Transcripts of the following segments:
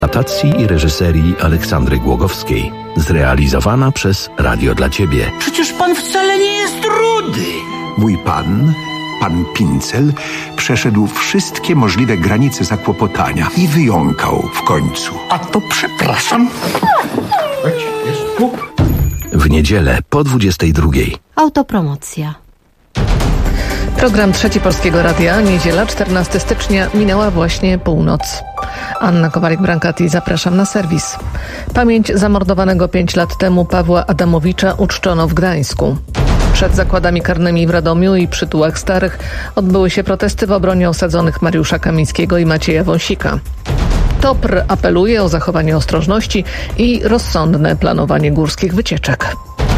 Adaptacji i reżyserii Aleksandry Głogowskiej. Zrealizowana przez Radio dla Ciebie. Przecież pan wcale nie jest rudy. Mój pan Pincel, przeszedł wszystkie możliwe granice zakłopotania i wyjąkał w końcu. A to przepraszam. W niedzielę po 22:00. Autopromocja. Program Trzeci Polskiego Radia, niedziela 14 stycznia, minęła właśnie północ. Anna Kowalik-Brankati, zapraszam na serwis. Pamięć zamordowanego 5 lat temu Pawła Adamowicza uczczono w Gdańsku. Przed zakładami karnymi w Radomiu i Przytułach Starych odbyły się protesty w obronie osadzonych Mariusza Kamińskiego i Macieja Wąsika. TOPR apeluje o zachowanie ostrożności i rozsądne planowanie górskich wycieczek.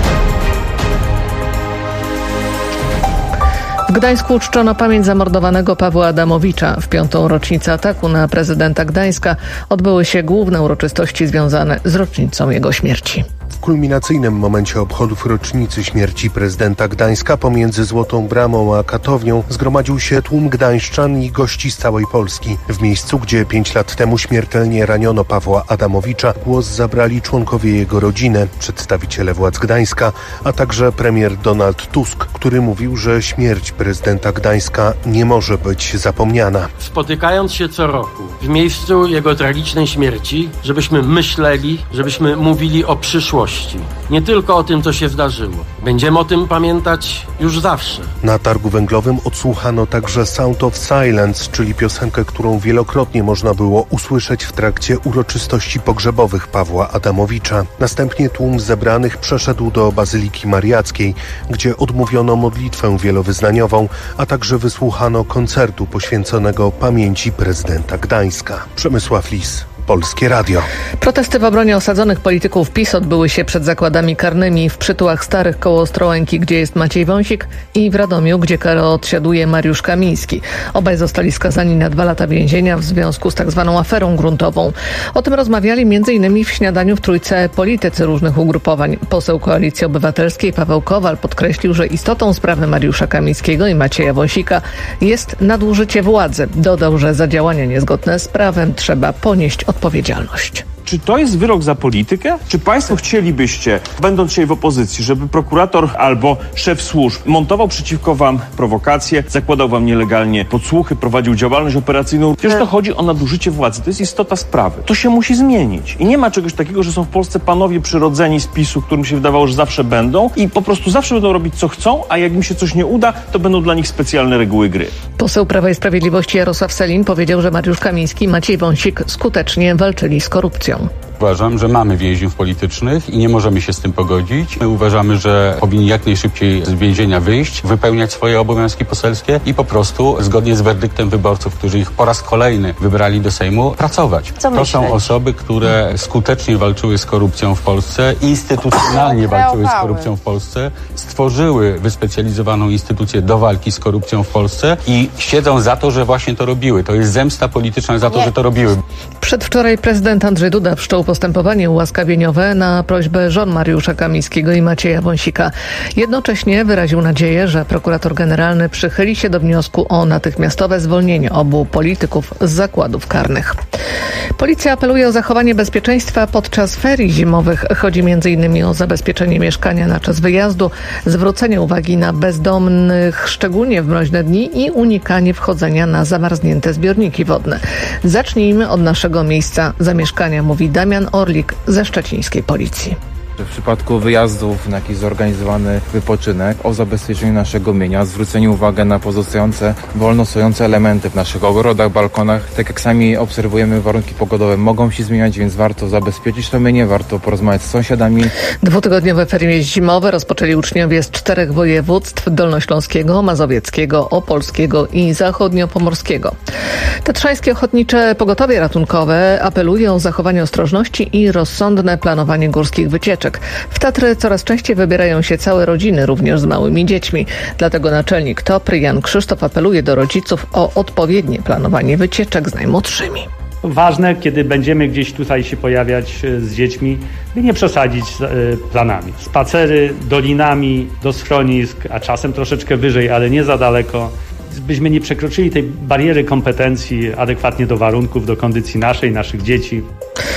W Gdańsku uczczono pamięć zamordowanego Pawła Adamowicza. W 5. rocznicę ataku na prezydenta Gdańska odbyły się główne uroczystości związane z rocznicą jego śmierci. W kulminacyjnym momencie obchodów rocznicy śmierci prezydenta Gdańska pomiędzy Złotą Bramą a Katownią zgromadził się tłum gdańszczan i gości z całej Polski. W miejscu, gdzie 5 lat temu śmiertelnie raniono Pawła Adamowicza, głos zabrali członkowie jego rodziny, przedstawiciele władz Gdańska, a także premier Donald Tusk, który mówił, że śmierć prezydenta Gdańska nie może być zapomniana. Spotykając się co roku w miejscu jego tragicznej śmierci, żebyśmy myśleli, żebyśmy mówili o przyszłości. Nie tylko o tym, co się zdarzyło. Będziemy o tym pamiętać już zawsze. Na targu węglowym odsłuchano także Sound of Silence, czyli piosenkę, którą wielokrotnie można było usłyszeć w trakcie uroczystości pogrzebowych Pawła Adamowicza. Następnie tłum zebranych przeszedł do Bazyliki Mariackiej, gdzie odmówiono modlitwę wielowyznaniową, a także wysłuchano koncertu poświęconego pamięci prezydenta Gdańska. Przemysław Lis, Polskie Radio. Protesty w obronie osadzonych polityków PiS odbyły się przed zakładami karnymi w Przytułach Starych koło Ostrołęki, gdzie jest Maciej Wąsik, i w Radomiu, gdzie karę odsiaduje Mariusz Kamiński. Obaj zostali skazani na 2 lata więzienia w związku z tak zwaną aferą gruntową. O tym rozmawiali m.in. w śniadaniu w Trójce politycy różnych ugrupowań. Poseł Koalicji Obywatelskiej Paweł Kowal podkreślił, że istotą sprawy Mariusza Kamińskiego i Macieja Wąsika jest nadużycie władzy. Dodał, że za działania niezgodne z prawem trzeba ponieść odpowiedzialność. Czy to jest wyrok za politykę? Czy państwo chcielibyście, będąc dzisiaj w opozycji, żeby prokurator albo szef służb montował przeciwko wam prowokacje, zakładał wam nielegalnie podsłuchy, prowadził działalność operacyjną? Przecież to chodzi o nadużycie władzy. To jest istota sprawy. To się musi zmienić. I nie ma czegoś takiego, że są w Polsce panowie przyrodzeni z PiS-u, którym się wydawało, że zawsze będą i po prostu zawsze będą robić co chcą, a jak im się coś nie uda, to będą dla nich specjalne reguły gry. Poseł Prawa i Sprawiedliwości Jarosław Sellin powiedział, że Mariusz Kamiński i Maciej Wąsik skutecznie walczyli z korupcją. Uważam, że mamy więźniów politycznych i nie możemy się z tym pogodzić. My uważamy, że powinni jak najszybciej z więzienia wyjść, wypełniać swoje obowiązki poselskie i po prostu zgodnie z werdyktem wyborców, którzy ich po raz kolejny wybrali do Sejmu, pracować. To są osoby, które skutecznie walczyły z korupcją w Polsce, instytucjonalnie walczyły z korupcją w Polsce, stworzyły wyspecjalizowaną instytucję do walki z korupcją w Polsce i siedzą za to, że właśnie to robiły. To jest zemsta polityczna za to, że to robiły. Przedwczoraj prezydent Andrzej Duda wszczął postępowanie ułaskawieniowe na prośbę żon Mariusza Kamińskiego i Macieja Wąsika. Jednocześnie wyraził nadzieję, że prokurator generalny przychyli się do wniosku o natychmiastowe zwolnienie obu polityków z zakładów karnych. Policja apeluje o zachowanie bezpieczeństwa podczas ferii zimowych. Chodzi m.in. o zabezpieczenie mieszkania na czas wyjazdu, zwrócenie uwagi na bezdomnych, szczególnie w mroźne dni, i unikanie wchodzenia na zamarznięte zbiorniki wodne. Zacznijmy od naszego miejsca zamieszkania, mówi Damian Orlik ze szczecińskiej policji. W przypadku wyjazdów na jakiś zorganizowany wypoczynek, o zabezpieczeniu naszego mienia, zwróceniu uwagi na pozostające wolno stojące elementy w naszych ogrodach, balkonach. Tak jak sami obserwujemy, warunki pogodowe mogą się zmieniać, więc warto zabezpieczyć to mienie, warto porozmawiać z sąsiadami. 2-tygodniowe ferie zimowe rozpoczęli uczniowie z 4 województw: dolnośląskiego, mazowieckiego, opolskiego i zachodniopomorskiego. Tatrzańskie Ochotnicze Pogotowie Ratunkowe apeluje o zachowanie ostrożności i rozsądne planowanie górskich wycieczek. W Tatry coraz częściej wybierają się całe rodziny, również z małymi dziećmi. Dlatego naczelnik TOPR Jan Krzysztof apeluje do rodziców o odpowiednie planowanie wycieczek z najmłodszymi. Ważne, kiedy będziemy gdzieś tutaj się pojawiać z dziećmi, by nie przesadzić z planami. Spacery dolinami do schronisk, a czasem troszeczkę wyżej, ale nie za daleko. Byśmy nie przekroczyli tej bariery kompetencji adekwatnie do warunków, do kondycji naszej, naszych dzieci.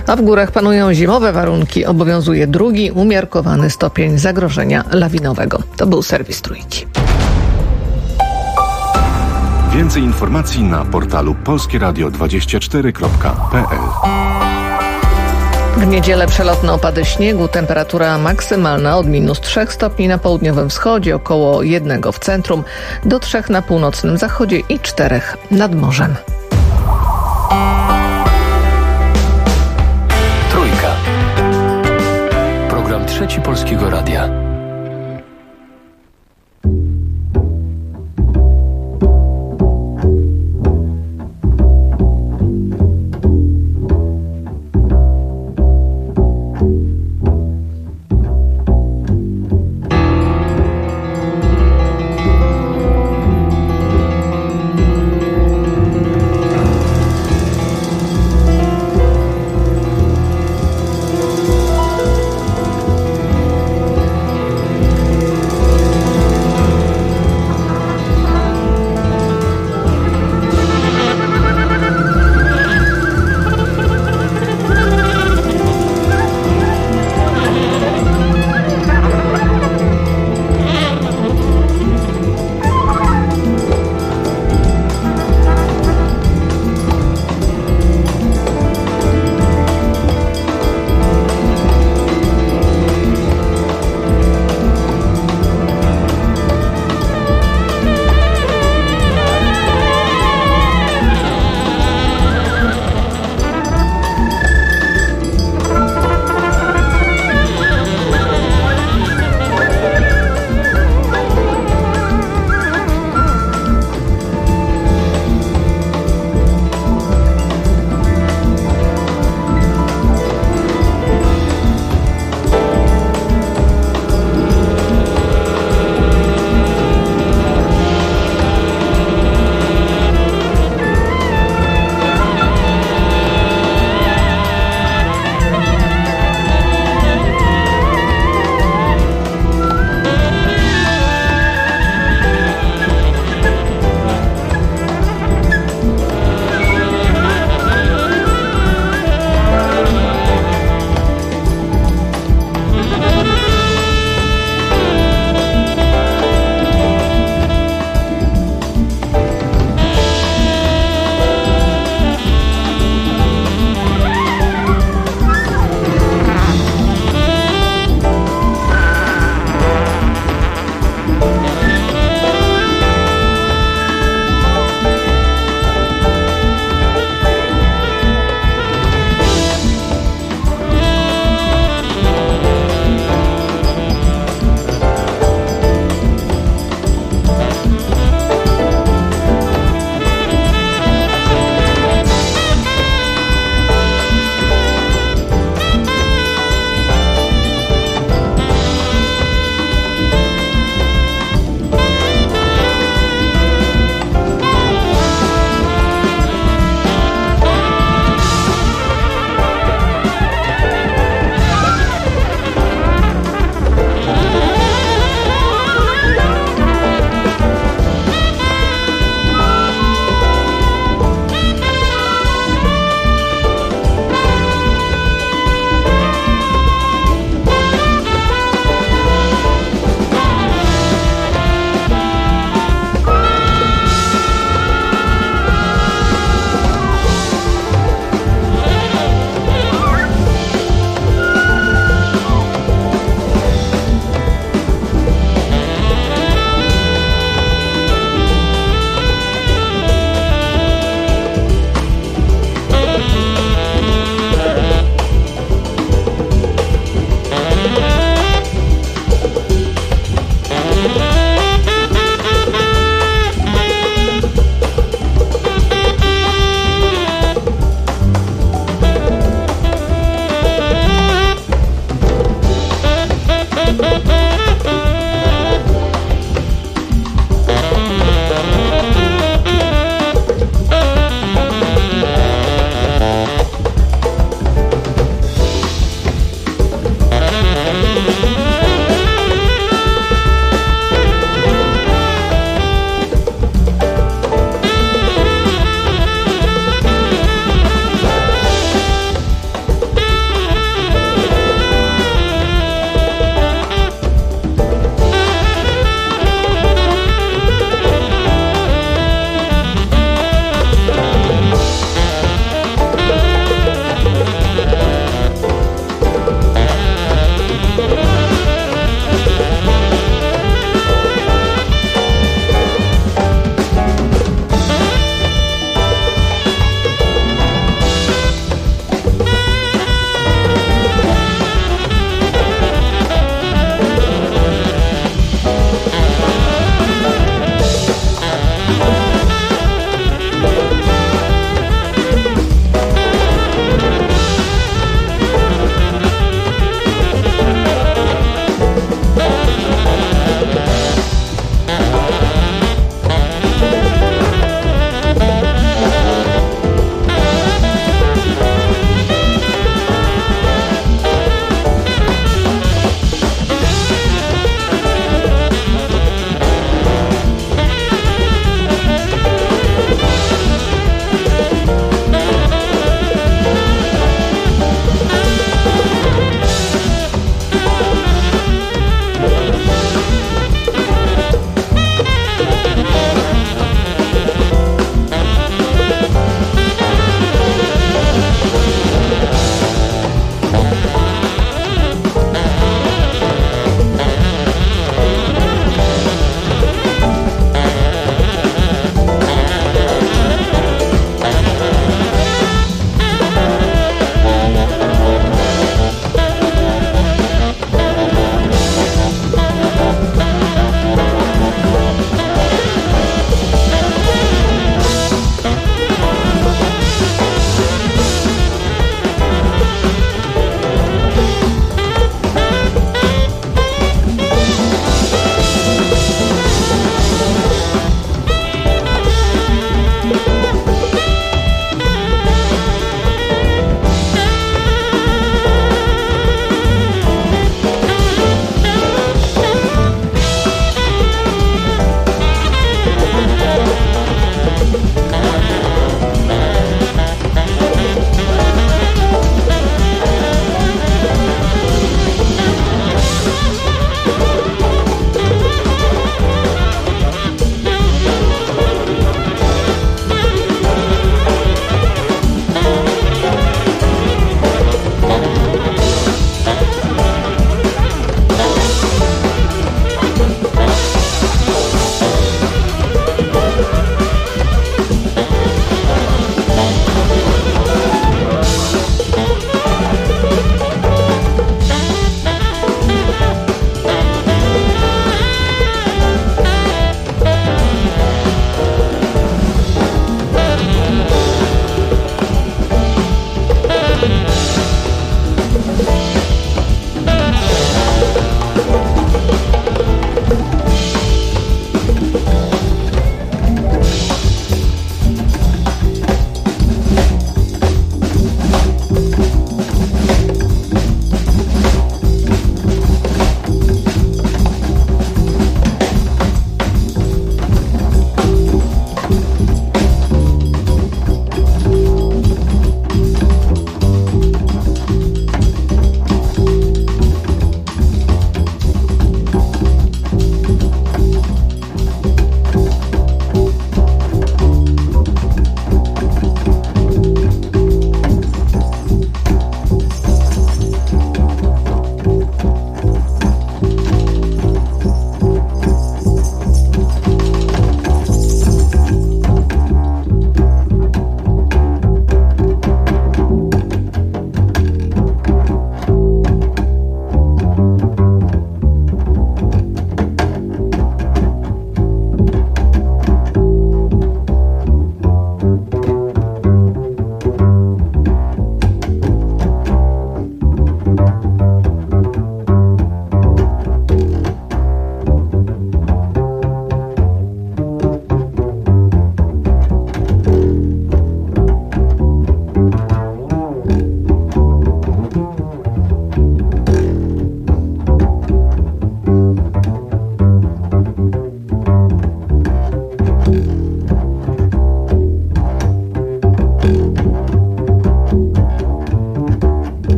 A w górach panują zimowe warunki. Obowiązuje 2. umiarkowany stopień zagrożenia lawinowego. To był serwis Trójki. Więcej informacji na portalu polskieradio24.pl. W niedzielę przelotne opady śniegu, temperatura maksymalna od -3 stopni na południowym wschodzie, około 1 w centrum, do 3 na północnym zachodzie i 4 nad morzem. Trójka. Program Trzeci Polskiego Radia.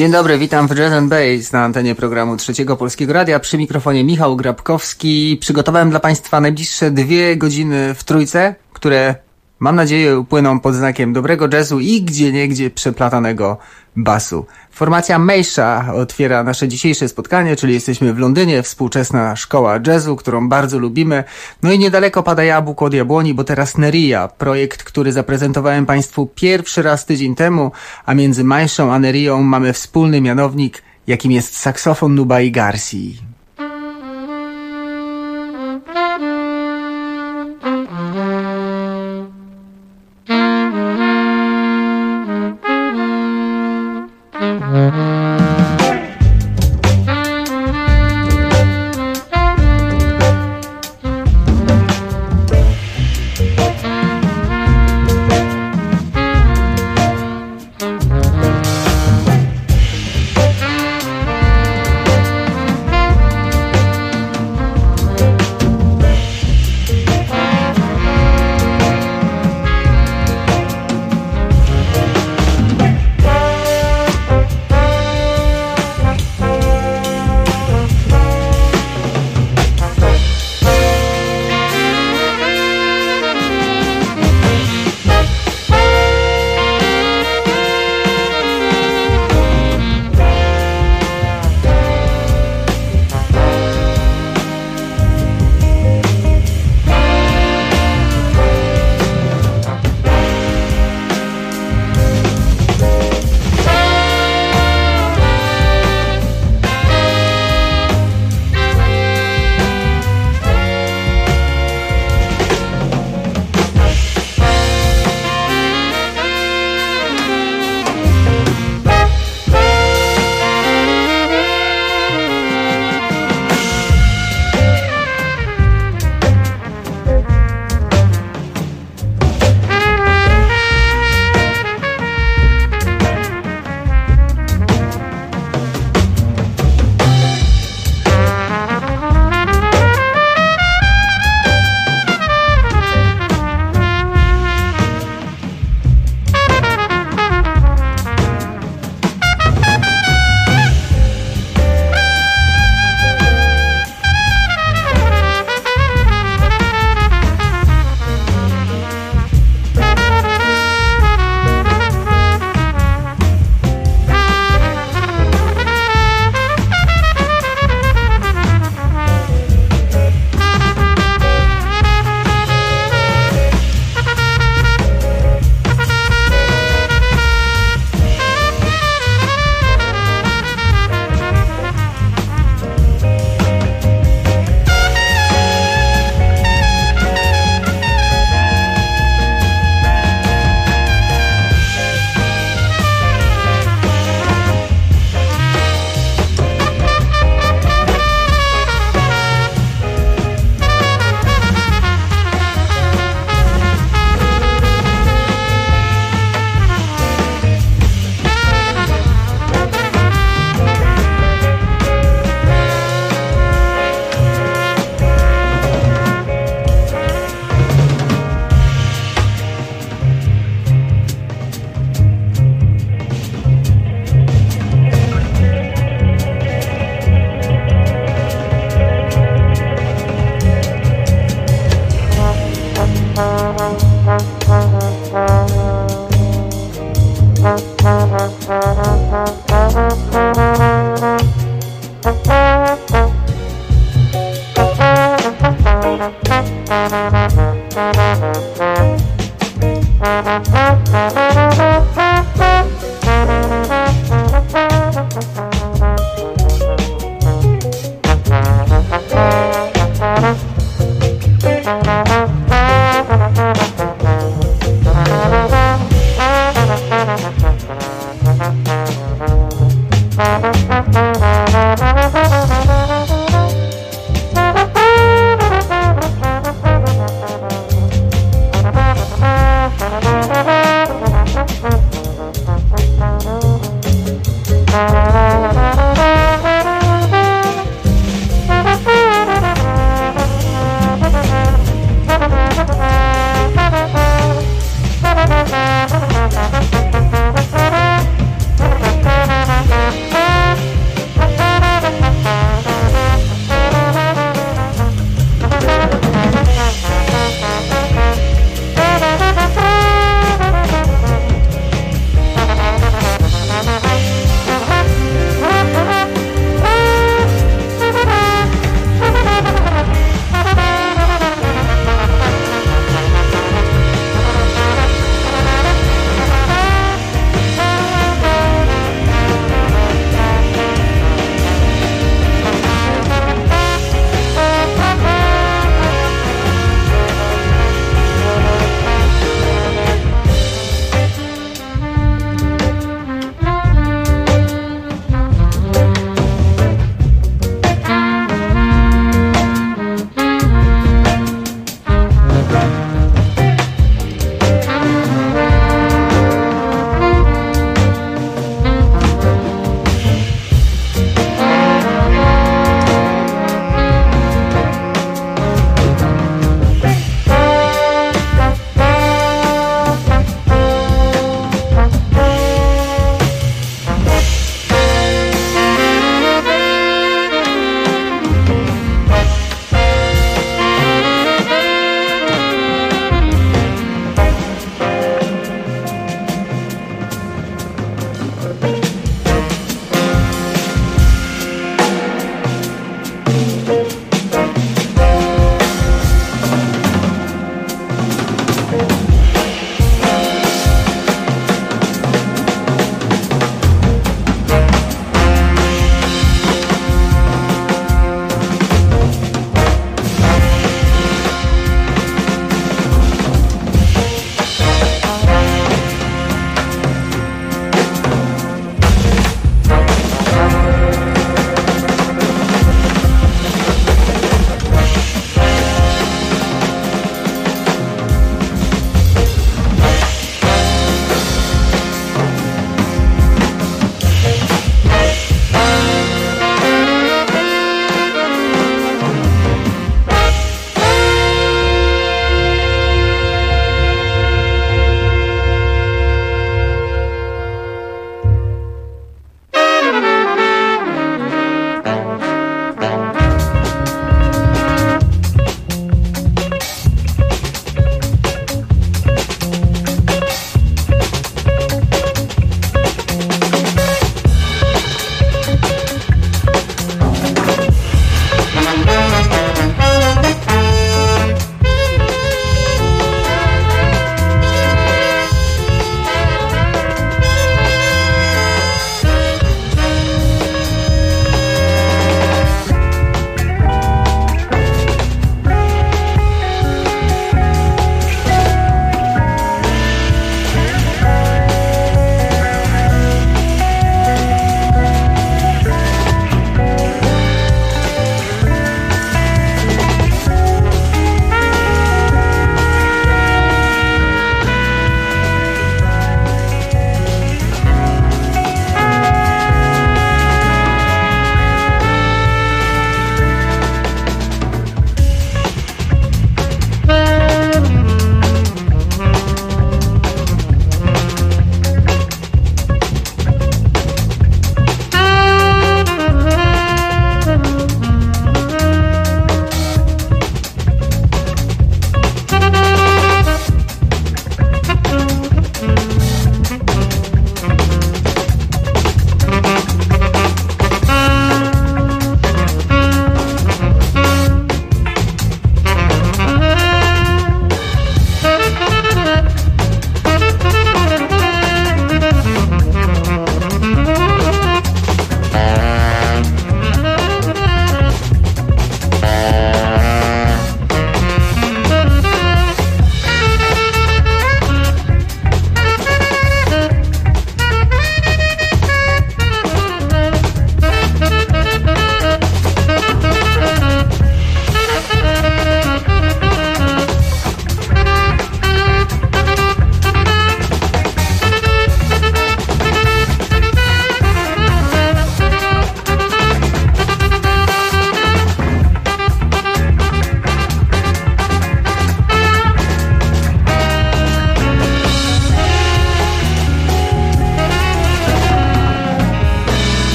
Dzień dobry, witam w Jazz & Bass na antenie programu Trzeciego Polskiego Radia. Przy mikrofonie Michał Grabkowski. Przygotowałem dla Państwa najbliższe 2 godziny w trójce, które mam nadzieję upłyną pod znakiem dobrego jazzu i gdzieniegdzie przeplatanego basu. Formacja Mejsza otwiera nasze dzisiejsze spotkanie, czyli jesteśmy w Londynie, współczesna szkoła jazzu, którą bardzo lubimy. No i niedaleko pada jabłko od jabłoni, bo teraz Neria, projekt, który zaprezentowałem Państwu pierwszy raz tydzień temu, a między Mejszą a Nerią mamy wspólny mianownik, jakim jest saksofon Nubai Garci.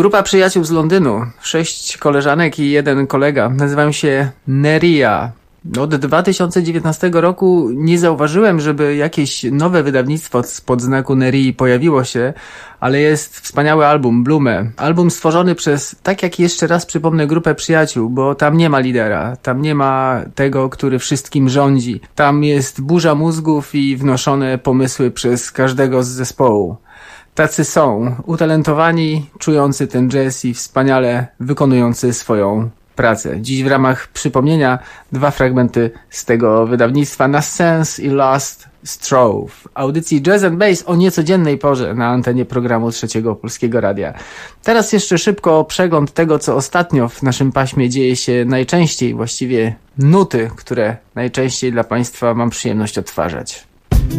Grupa przyjaciół z Londynu, 6 koleżanek i 1 kolega, nazywają się Neria. Od 2019 roku nie zauważyłem, żeby jakieś nowe wydawnictwo spod znaku Nerii pojawiło się, ale jest wspaniały album, Blume. Album stworzony przez, tak jak jeszcze raz przypomnę, grupę przyjaciół, bo tam nie ma lidera, tam nie ma tego, który wszystkim rządzi. Tam jest burza mózgów i wnoszone pomysły przez każdego z zespołu. Tacy są, utalentowani, czujący ten jazz i wspaniale wykonujący swoją pracę. Dziś w ramach przypomnienia 2 fragmenty z tego wydawnictwa, Nassens i Last Strove. Audycji Jazz and Bass o niecodziennej porze na antenie programu Trzeciego Polskiego Radia. Teraz jeszcze szybko przegląd tego, co ostatnio w naszym paśmie dzieje się najczęściej, właściwie nuty, które najczęściej dla Państwa mam przyjemność odtwarzać.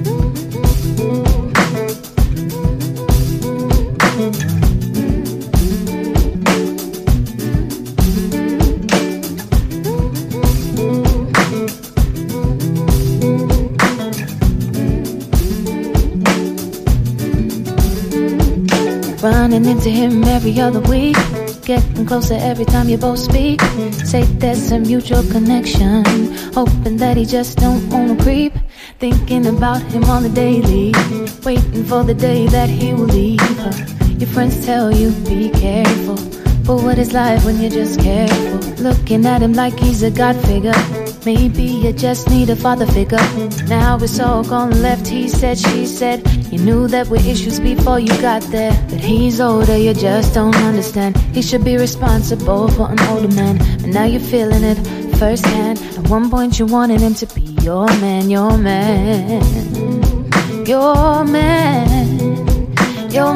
Running into him every other week, getting closer every time you both speak. Say there's a mutual connection, hoping that he just don't wanna creep. Thinking about him on the daily, waiting for the day that he will leave her. Your friends tell you be careful, but what is life when you're just careful? Looking at him like he's a god figure, maybe you just need a father figure. Now it's all gone left, he said, she said. You knew that were issues before you got there, but he's older, you just don't understand. He should be responsible for an older man, and now you're feeling it firsthand. At one point you wanted him to be your man, your man, your man, your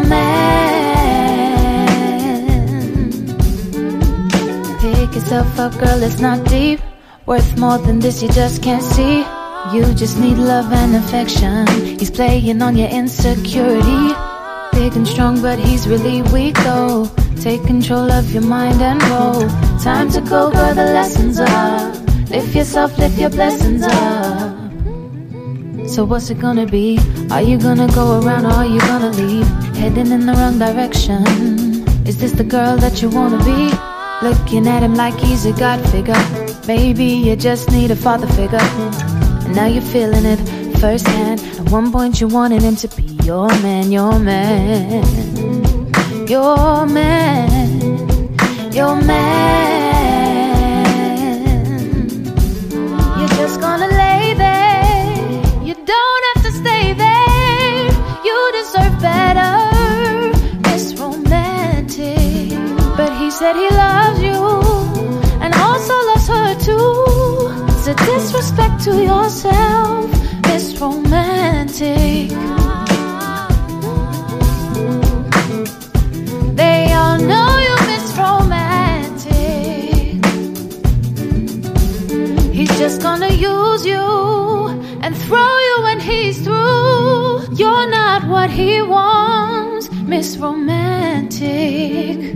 man. Pick yourself up, girl, it's not deep. Worth more than this, you just can't see. You just need love and affection. He's playing on your insecurity. Big and strong, but he's really weak though. Take control of your mind and roll. Time to go, girl, the lessons up. Lift yourself, lift your blessings up. So what's it gonna be? Are you gonna go around or are you gonna leave? Heading in the wrong direction. Is this the girl that you wanna be? Looking at him like he's a god figure. Maybe you just need a father figure. And now you're feeling it firsthand. At one point you wanted him to be your man, your man, your man, your man. You're just gonna lay there. You don't have to stay there. You deserve better. It's romantic. But he said he loves you and also loves her too. It's a disrespect to yourself. It's romantic. They all know you miss romantic. He's just gonna use you and throw you when he's through. You're not what he wants, Miss Romantic.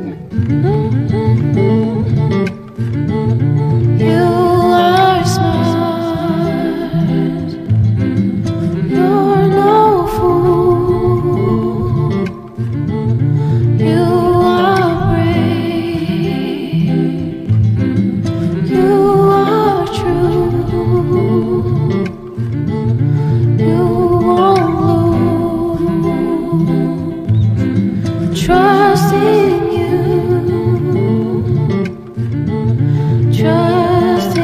You are smart. You're no fool. You are brave. You are true. You won't lose. Trust in you. Trust in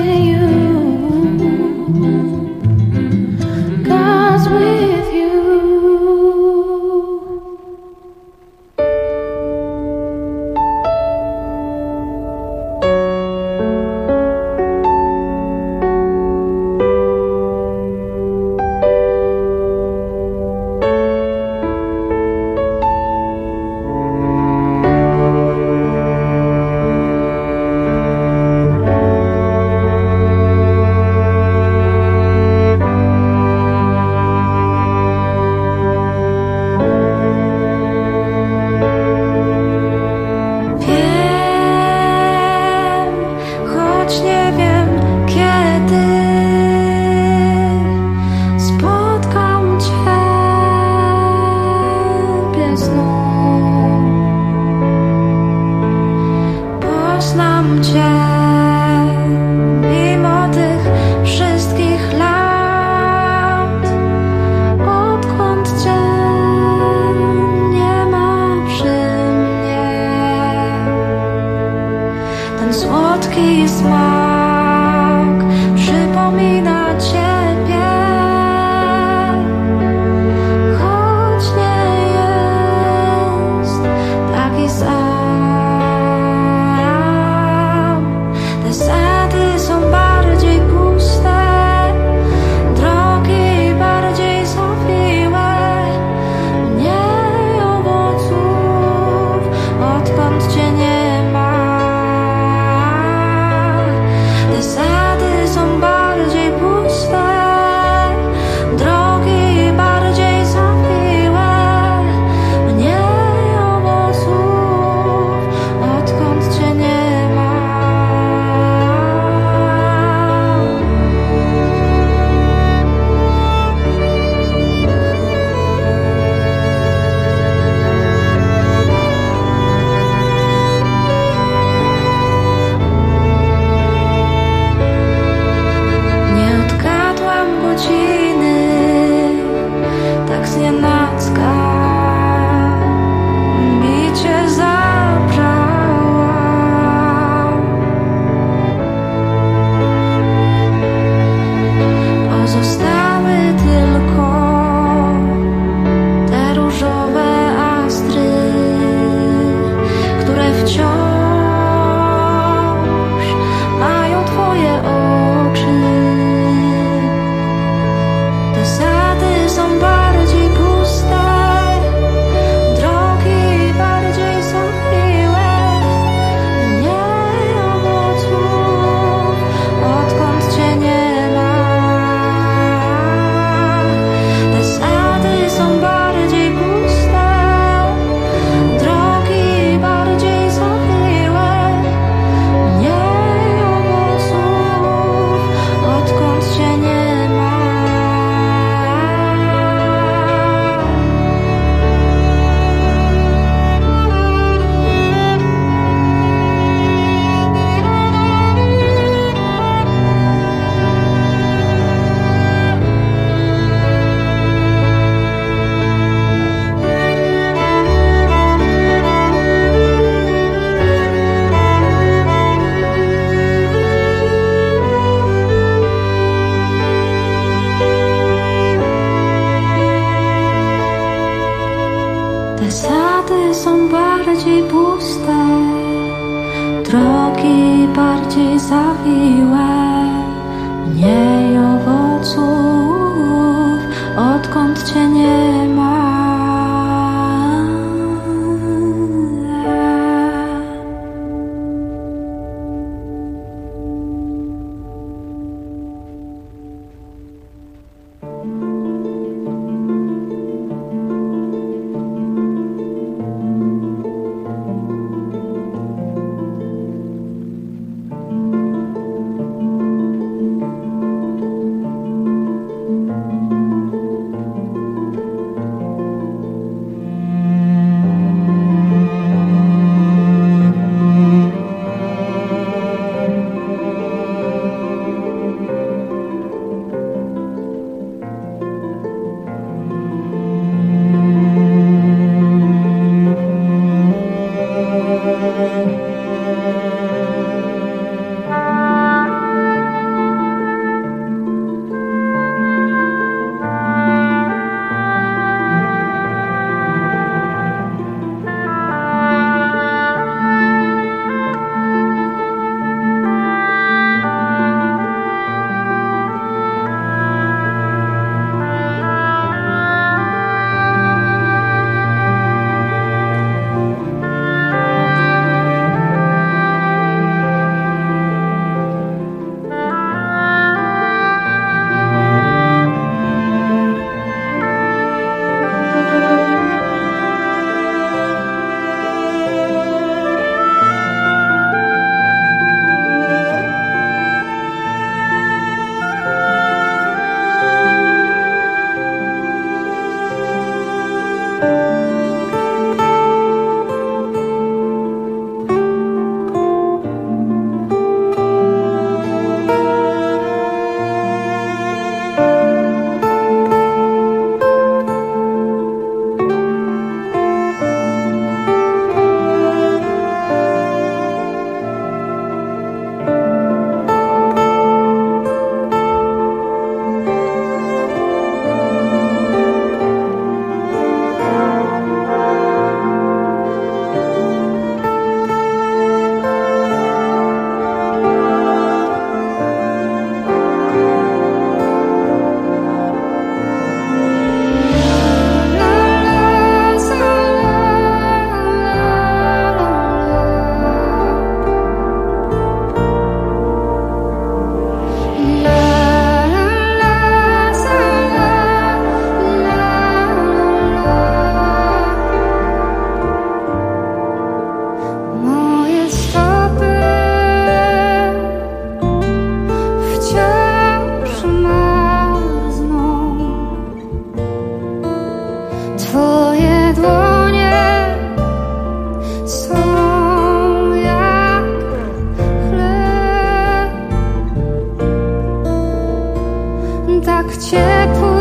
tak ciepło